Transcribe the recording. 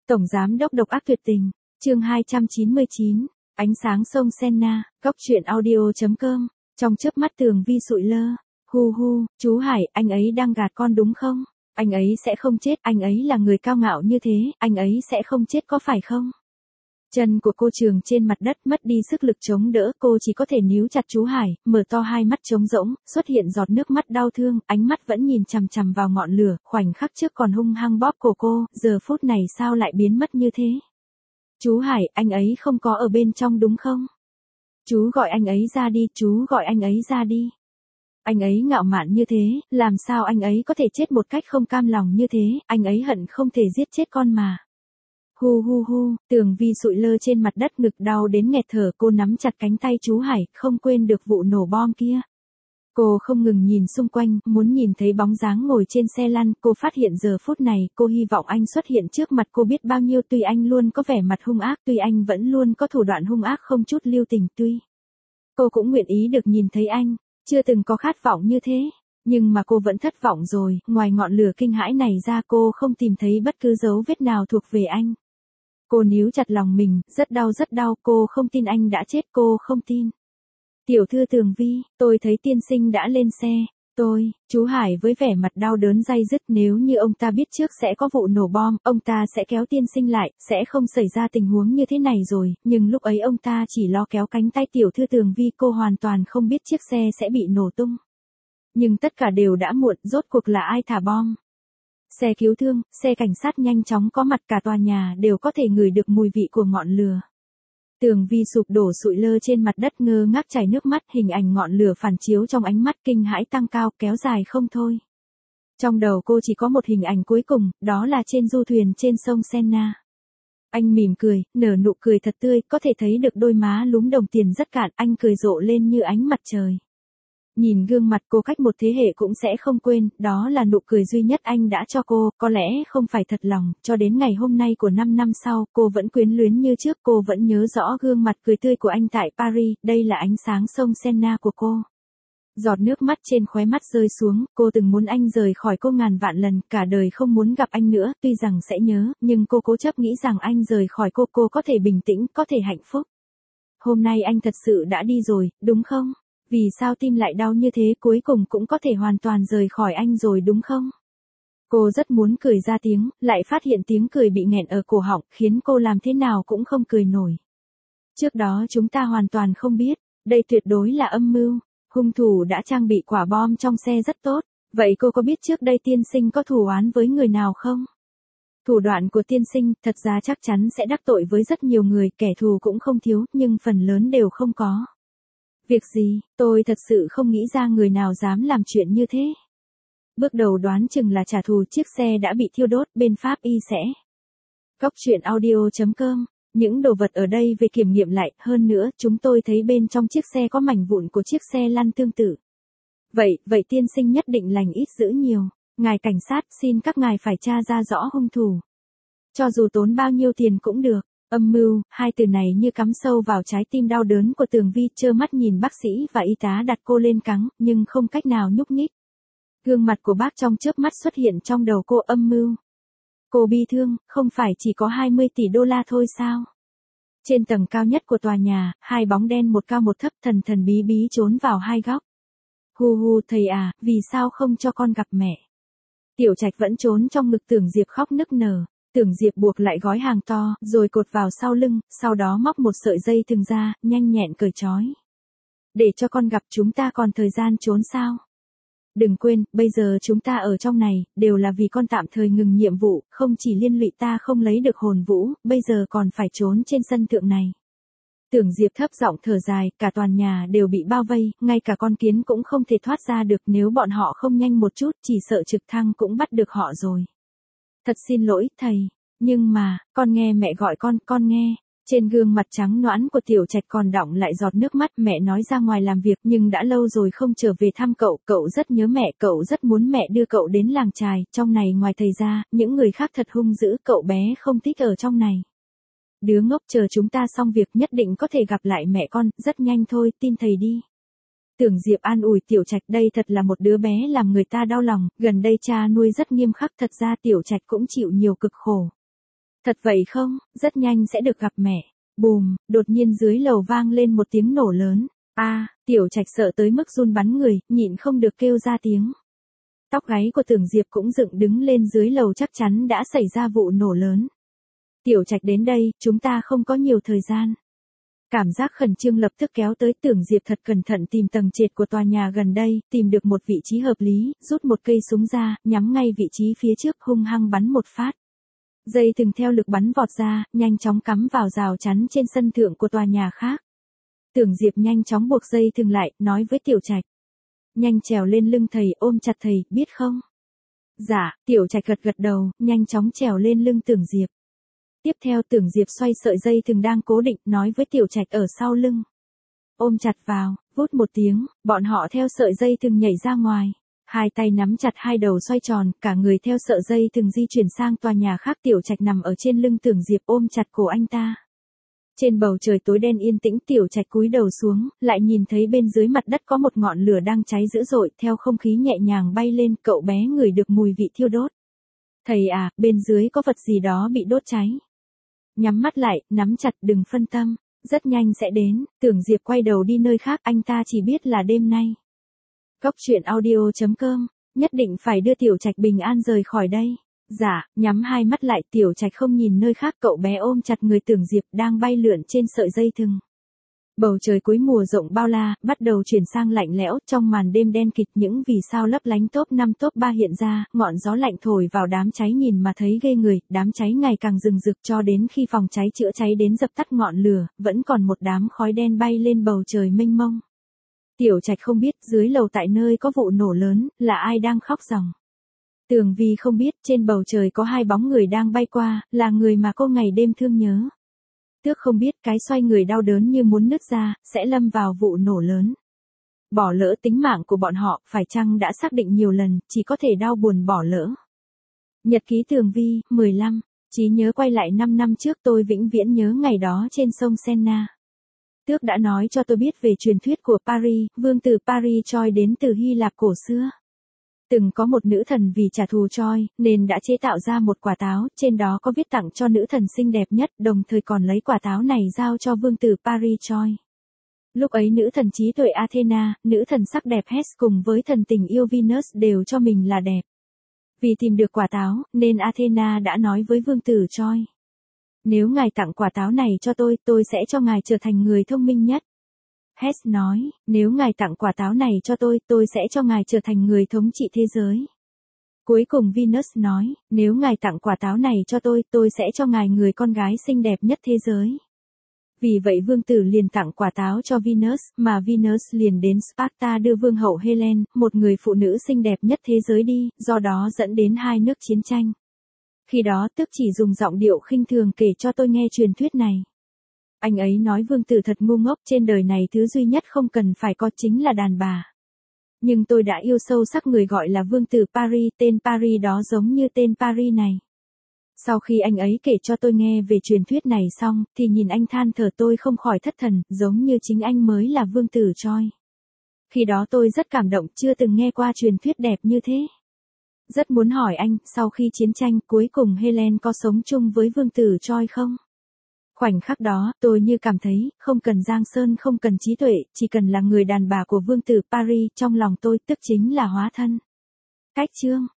Tổng giám đốc độc ác tuyệt tình, chương 299, ánh sáng sông Senna, góc truyện audio.com, trong chớp mắt Tường Vi sụi lơ, hu hu, chú Hải, anh ấy đang gạt con đúng không? Anh ấy sẽ không chết, anh ấy là người cao ngạo như thế, anh ấy sẽ không chết có phải không? Chân của cô trườn trên mặt đất mất đi sức lực chống đỡ, cô chỉ có thể níu chặt chú Hải, mở to hai mắt trống rỗng, xuất hiện giọt nước mắt đau thương, ánh mắt vẫn nhìn chằm chằm vào ngọn lửa, khoảnh khắc trước còn hung hăng bóp cổ cô, giờ phút này sao lại biến mất như thế? Chú Hải, anh ấy không có ở bên trong đúng không? Chú gọi anh ấy ra đi, chú gọi anh ấy ra đi. Anh ấy ngạo mạn như thế, làm sao anh ấy có thể chết một cách không cam lòng như thế, anh ấy hận không thể giết chết con mà. Hu hu hu, Tường Vi sụi lơ trên mặt đất, ngực đau đến nghẹt thở, cô nắm chặt cánh tay chú Hải, không quên được vụ nổ bom kia. Cô không ngừng nhìn xung quanh, muốn nhìn thấy bóng dáng ngồi trên xe lăn, cô phát hiện giờ phút này, cô hy vọng anh xuất hiện trước mặt cô biết bao nhiêu, tuy anh luôn có vẻ mặt hung ác, tuy anh vẫn luôn có thủ đoạn hung ác không chút lưu tình, tuy cô cũng nguyện ý được nhìn thấy anh, chưa từng có khát vọng như thế. Nhưng mà cô vẫn thất vọng rồi, ngoài ngọn lửa kinh hãi này ra cô không tìm thấy bất cứ dấu vết nào thuộc về anh. Cô níu chặt lòng mình, rất đau, cô không tin anh đã chết, cô không tin. Tiểu thư Tường Vi, tôi thấy tiên sinh đã lên xe, chú Hải với vẻ mặt đau đớn day dứt, nếu như ông ta biết trước sẽ có vụ nổ bom, ông ta sẽ kéo tiên sinh lại, sẽ không xảy ra tình huống như thế này rồi, nhưng lúc ấy ông ta chỉ lo kéo cánh tay tiểu thư Tường Vi, cô hoàn toàn không biết chiếc xe sẽ bị nổ tung. Nhưng tất cả đều đã muộn, rốt cuộc là ai thả bom? Xe cứu thương, xe cảnh sát nhanh chóng có mặt, cả tòa nhà đều có thể ngửi được mùi vị của ngọn lửa. Tường Vi sụp đổ sụi lơ trên mặt đất, ngơ ngác chảy nước mắt, hình ảnh ngọn lửa phản chiếu trong ánh mắt, kinh hãi tăng cao, kéo dài không thôi. Trong đầu cô chỉ có một hình ảnh cuối cùng, đó là trên du thuyền trên sông Senna. Anh mỉm cười, nở nụ cười thật tươi, có thể thấy được đôi má lúm đồng tiền rất cạn, anh cười rộ lên như ánh mặt trời. Nhìn gương mặt cô cách một thế hệ cũng sẽ không quên, đó là nụ cười duy nhất anh đã cho cô, có lẽ không phải thật lòng, cho đến ngày hôm nay của 5 năm sau, cô vẫn quyến luyến như trước, cô vẫn nhớ rõ gương mặt cười tươi của anh tại Paris, đây là ánh sáng sông Senna của cô. Giọt nước mắt trên khóe mắt rơi xuống, cô từng muốn anh rời khỏi cô ngàn vạn lần, cả đời không muốn gặp anh nữa, tuy rằng sẽ nhớ, nhưng cô cố chấp nghĩ rằng anh rời khỏi cô có thể bình tĩnh, có thể hạnh phúc. Hôm nay anh thật sự đã đi rồi, đúng không? Vì sao tim lại đau như thế, cuối cùng cũng có thể hoàn toàn rời khỏi anh rồi đúng không? Cô rất muốn cười ra tiếng, lại phát hiện tiếng cười bị nghẹn ở cổ họng, khiến cô làm thế nào cũng không cười nổi. Trước đó chúng ta hoàn toàn không biết, đây tuyệt đối là âm mưu, hung thủ đã trang bị quả bom trong xe rất tốt, vậy cô có biết trước đây tiên sinh có thù oán với người nào không? Thủ đoạn của tiên sinh, thật ra chắc chắn sẽ đắc tội với rất nhiều người, kẻ thù cũng không thiếu, nhưng phần lớn đều không có. Việc gì, tôi thật sự không nghĩ ra người nào dám làm chuyện như thế. Bước đầu đoán chừng là trả thù, chiếc xe đã bị thiêu đốt, bên Pháp y sẽ. Góc truyện audio.com, những đồ vật ở đây về kiểm nghiệm lại, hơn nữa, chúng tôi thấy bên trong chiếc xe có mảnh vụn của chiếc xe lăn tương tự. Vậy tiên sinh nhất định lành ít dữ nhiều, ngài cảnh sát, xin các ngài phải tra ra rõ hung thủ. Cho dù tốn bao nhiêu tiền cũng được. Âm mưu, hai từ này như cắm sâu vào trái tim đau đớn của Tường Vi, trơ mắt nhìn bác sĩ và y tá đặt cô lên cáng, nhưng không cách nào nhúc nhích. Gương mặt của bác trong chớp mắt xuất hiện trong đầu cô, âm mưu. Cô bi thương, không phải chỉ có 20 tỷ đô la thôi sao? Trên tầng cao nhất của tòa nhà, hai bóng đen một cao một thấp thần thần bí bí trốn vào hai góc. Hu hu, thầy à, vì sao không cho con gặp mẹ? Tiểu Trạch vẫn trốn trong ngực Tưởng Diệp khóc nức nở. Tưởng Diệp buộc lại gói hàng to, rồi cột vào sau lưng, sau đó móc một sợi dây thừng ra, nhanh nhẹn cởi trói. Để cho con gặp, chúng ta còn thời gian trốn sao? Đừng quên, bây giờ chúng ta ở trong này, đều là vì con tạm thời ngừng nhiệm vụ, không chỉ liên lụy ta không lấy được hồn vũ, bây giờ còn phải trốn trên sân thượng này. Tưởng Diệp thấp giọng thở dài, cả toàn nhà đều bị bao vây, ngay cả con kiến cũng không thể thoát ra được, nếu bọn họ không nhanh một chút, chỉ sợ trực thăng cũng bắt được họ rồi. Thật xin lỗi, thầy. Nhưng mà, con nghe mẹ gọi con nghe. Trên gương mặt trắng nõn của Tiểu Trạch còn đọng lại giọt nước mắt, mẹ nói ra ngoài làm việc nhưng đã lâu rồi không trở về thăm cậu rất nhớ mẹ, cậu rất muốn mẹ đưa cậu đến làng chài, trong này ngoài thầy ra, những người khác thật hung dữ, cậu bé không thích ở trong này. Đứa ngốc, chờ chúng ta xong việc nhất định có thể gặp lại mẹ con, rất nhanh thôi, tin thầy đi. Tưởng Diệp an ủi Tiểu Trạch, đây thật là một đứa bé làm người ta đau lòng, gần đây cha nuôi rất nghiêm khắc, thật ra Tiểu Trạch cũng chịu nhiều cực khổ. Thật vậy không, rất nhanh sẽ được gặp mẹ. Bùm, đột nhiên dưới lầu vang lên một tiếng nổ lớn. Tiểu Trạch sợ tới mức run bắn người, nhịn không được kêu ra tiếng. Tóc gáy của Tưởng Diệp cũng dựng đứng lên, dưới lầu chắc chắn đã xảy ra vụ nổ lớn. Tiểu Trạch đến đây, chúng ta không có nhiều thời gian. Cảm giác khẩn trương lập tức kéo tới. Tưởng Diệp thật cẩn thận tìm tầng trệt của tòa nhà gần đây, tìm được một vị trí hợp lý, rút một cây súng ra, nhắm ngay vị trí phía trước, hung hăng bắn một phát. Dây thừng theo lực bắn vọt ra, nhanh chóng cắm vào rào chắn trên sân thượng của tòa nhà khác. Tưởng Diệp nhanh chóng buộc dây thừng lại, nói với Tiểu Trạch. Nhanh trèo lên lưng thầy, ôm chặt thầy, biết không? Dạ, Tiểu Trạch gật gật đầu, nhanh chóng trèo lên lưng Tưởng Diệp. Tiếp theo Tưởng Diệp xoay sợi dây thừng đang cố định, nói với Tiểu Trạch ở sau lưng. Ôm chặt vào, vút một tiếng, bọn họ theo sợi dây thừng nhảy ra ngoài. Hai tay nắm chặt hai đầu xoay tròn, cả người theo sợi dây thừng di chuyển sang tòa nhà khác. Tiểu Trạch nằm ở trên lưng Tưởng Diệp ôm chặt cổ anh ta. Trên bầu trời tối đen yên tĩnh, Tiểu Trạch cúi đầu xuống, lại nhìn thấy bên dưới mặt đất có một ngọn lửa đang cháy dữ dội, theo không khí nhẹ nhàng bay lên, cậu bé ngửi được mùi vị thiêu đốt. Thầy à, bên dưới có vật gì đó bị đốt cháy. Nhắm mắt lại, nắm chặt, đừng phân tâm, rất nhanh sẽ đến. Tưởng Diệp quay đầu đi nơi khác, anh ta chỉ biết là đêm nay. Góc truyện audio.com, nhất định phải đưa Tiểu Trạch bình an rời khỏi đây. Dạ, nhắm hai mắt lại, Tiểu Trạch không nhìn nơi khác, cậu bé ôm chặt người Tưởng Diệp đang bay lượn trên sợi dây thừng. Bầu trời cuối mùa rộng bao la, bắt đầu chuyển sang lạnh lẽo, trong màn đêm đen kịt những vì sao lấp lánh top 5 top 3 hiện ra, ngọn gió lạnh thổi vào đám cháy nhìn mà thấy ghê người, đám cháy ngày càng rừng rực cho đến khi phòng cháy chữa cháy đến dập tắt ngọn lửa, vẫn còn một đám khói đen bay lên bầu trời mênh mông. Tiểu Trạch không biết dưới lầu tại nơi có vụ nổ lớn, là ai đang khóc ròng. Tường Vi không biết trên bầu trời có hai bóng người đang bay qua, là người mà cô ngày đêm thương nhớ. Tước không biết cái xoay người đau đớn như muốn nứt ra, sẽ lâm vào vụ nổ lớn. Bỏ lỡ tính mạng của bọn họ, phải chăng đã xác định nhiều lần, chỉ có thể đau buồn bỏ lỡ. Nhật ký Tường Vi, 15. Trí nhớ quay lại 5 năm trước, tôi vĩnh viễn nhớ ngày đó trên sông Senna. Tước đã nói cho tôi biết về truyền thuyết của Paris, vương tử Paris Troy đến từ Hy Lạp cổ xưa. Từng có một nữ thần vì trả thù Troy, nên đã chế tạo ra một quả táo, trên đó có viết tặng cho nữ thần xinh đẹp nhất, đồng thời còn lấy quả táo này giao cho vương tử Paris Troy. Lúc ấy nữ thần trí tuệ Athena, nữ thần sắc đẹp Hades cùng với thần tình yêu Venus đều cho mình là đẹp. Vì tìm được quả táo, nên Athena đã nói với vương tử Troy. Nếu ngài tặng quả táo này cho tôi sẽ cho ngài trở thành người thông minh nhất. Hades nói, nếu ngài tặng quả táo này cho tôi sẽ cho ngài trở thành người thống trị thế giới. Cuối cùng Venus nói, nếu ngài tặng quả táo này cho tôi sẽ cho ngài người con gái xinh đẹp nhất thế giới. Vì vậy vương tử liền tặng quả táo cho Venus, mà Venus liền đến Sparta đưa vương hậu Helen, một người phụ nữ xinh đẹp nhất thế giới đi, do đó dẫn đến hai nước chiến tranh. Khi đó Tước chỉ dùng giọng điệu khinh thường kể cho tôi nghe truyền thuyết này. Anh ấy nói vương tử thật ngu ngốc, trên đời này thứ duy nhất không cần phải có chính là đàn bà. Nhưng tôi đã yêu sâu sắc người gọi là vương tử Paris, tên Paris đó giống như tên Paris này. Sau khi anh ấy kể cho tôi nghe về truyền thuyết này xong, thì nhìn anh than thở tôi không khỏi thất thần, giống như chính anh mới là vương tử Troy. Khi đó tôi rất cảm động, chưa từng nghe qua truyền thuyết đẹp như thế. Rất muốn hỏi anh, sau khi chiến tranh, cuối cùng Helen có sống chung với vương tử Troy không? Khoảnh khắc đó, tôi như cảm thấy, không cần Giang Sơn, không cần trí tuệ, chỉ cần là người đàn bà của vương tử Paris, trong lòng tôi, tức chính là hóa thân. Cách chương